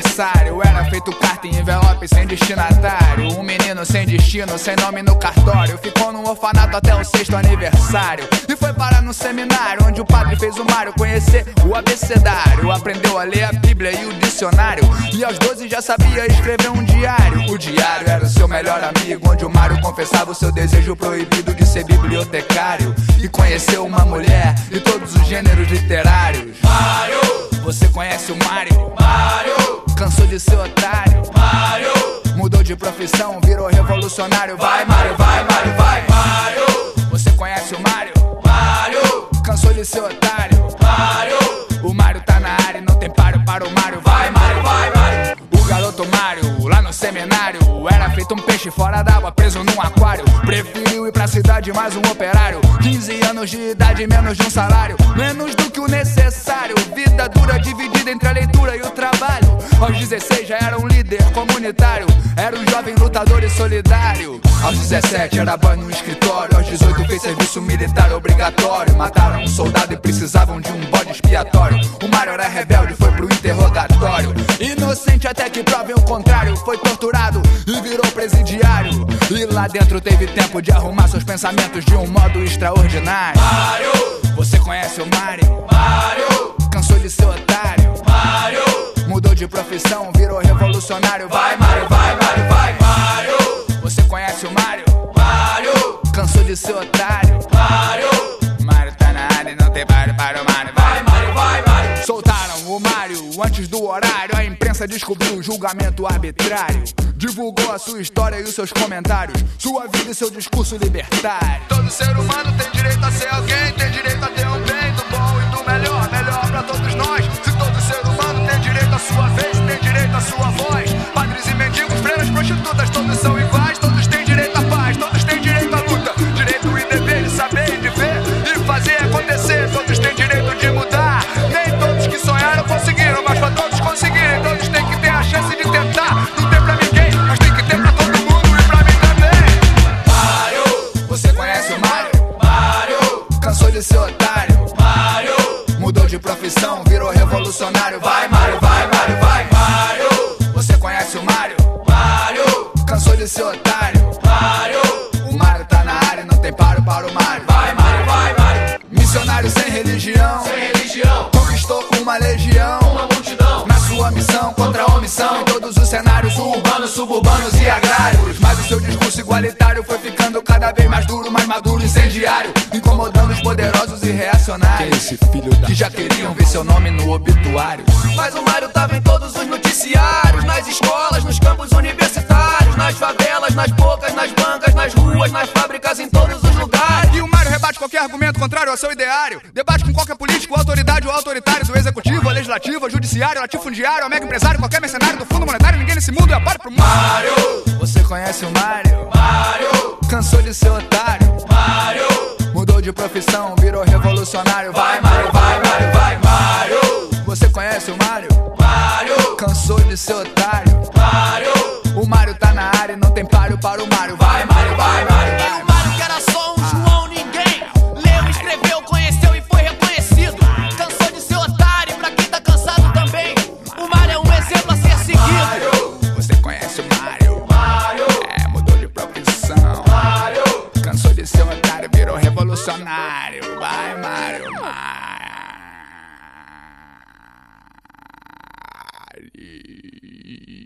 aniversário. Era feito carta em envelope sem destinatário. Um menino sem destino, sem nome no cartório. Ficou num orfanato até o 6º aniversário. E foi parar no seminário, onde o padre fez o Mário conhecer o abecedário. Aprendeu a ler a Bíblia e o dicionário. E aos 12 já sabia escrever um diário. O diário era o seu melhor amigo, onde o Mário confessava o seu desejo proibido de ser bibliotecário. E conheceu uma mulher e todos os gêneros literários. Mário, você conhece o Mário? Mário, Cansou de ser otário? Mário, Mudou de profissão, virou revolucionário. vai Mário, vai Mário, vai Mário, Você conhece o Mário? Mário, Cansou de ser otário? Mário, O Mário tá na área e não tem páreo para o Mário. vai Mário, vai Mário. O garoto Mário, lá no seminário, era feito um peixe fora d'água, preso num aquário. Preferiu ir pra cidade mais um operário. 15 anos de idade, menos de um salário, menos do que o necessário. Vida dura dividida entre a leitura e o trabalho. Aos 16 já era um líder comunitário. Era um jovem lutador e solidário. Aos 17 era banho no escritório. Aos 18 fez serviço militar obrigatório. Mataram um soldado e precisavam de um bode expiatório. O Mário era rebelde, foi pro interrogatório. Inocente até que provem o contrário. Foi torturado e virou presidiário. E lá dentro teve tempo de arrumar seus pensamentos de um modo extraordinário. Mário, Você conhece o Mário? Mário, Cansou de ser otário? Mário, Mudou de profissão, virou revolucionário. vai Mário, vai Mário, vai Mário, Você conhece o Mário? Mário, Cansou de ser otário? Mário, Mário tá na área e não tem páreo para o Mário. vai Mário, vai Mário. Soltaram o Mário antes do horário. A imprensa descobriu o julgamento arbitrário. Divulgou a sua história e os seus comentários, sua vida e seu discurso libertário. Todo ser humano tem direito a ser alguém, tem direito a ter um bem, do bom e do melhor, melhor pra todos nós. Se todo ser humano tem direito à sua vez, tem direito à sua voz. Padres e mendigos, freiras, prostitutas, todos são iguais. Todos têm direito à paz, todos têm direito à luta. Direito e dever de saber e de ver e fazer acontecer. Todos têm direito de mudar. Nem todos que sonharam conseguiram, mas pra todos conseguirem, todos têm que ter a chance de tentar. Não tem pra ninguém, mas tem que ter pra todo mundo e pra mim também. Mário, Você conhece o Mário? Mário, Cansou de ser otário? Mário, Mudou de profissão, virou revolucionário. vai Mário, vai Mário, vai Mário, Você conhece o Mário? Mário, Cansou de ser otário? Mário, O Mário tá na área e não tem páreo para o Mário. vai Mário, vai Mário. Missionário sem religião, Sem religião, conquistou uma legião. uma multidão, Na sua missão contra a omissão, em todos os cenários urbanos, suburbanos e agrários. Mas o seu discurso igualitário foi ficando cada vez mais duro, mais maduro, incendiário, incomodando os poderosos e reacionários. Esse filho da... Que já queriam ver seu nome no obituário. mas o Mário tava em todos os noticiários, nas escolas, nos campos universitários, nas favelas, nas bocas, nas bancas, nas ruas, nas fábricas, em todos os lugares. E o Mário rebate qualquer argumento contrário ao seu ideário. Debate com qualquer político, autoridade ou autoritário, do executivo, ao legislativo, ao judiciário, ao latifundiário, ao mega empresário, qualquer mercenário do fundo monetário. Ninguém nesse mundo é páreo pro Mário. Você conhece o Mário? Mário, Cansou de ser otário? Mário, Mudou de profissão, virou revolucionário. vai Mário, vai Mário, vai Mário, Você conhece o Mário? Mário, Cansou de ser otário? Mário, O Mário tá na área e não tem páreo para o Mário. vai Mário, vai Mário. E o Mário que era só um João ninguém, leu, escreveu, conheceu e foi reconhecido. Cansou de ser otário, pra quem tá cansado também, o Mário é um exemplo a ser seguido. Você conhece o Mário? Mário, Mudou de profissão. Mário, Cansou de ser otário, virou revolucionário. Vai, Mário, Mário.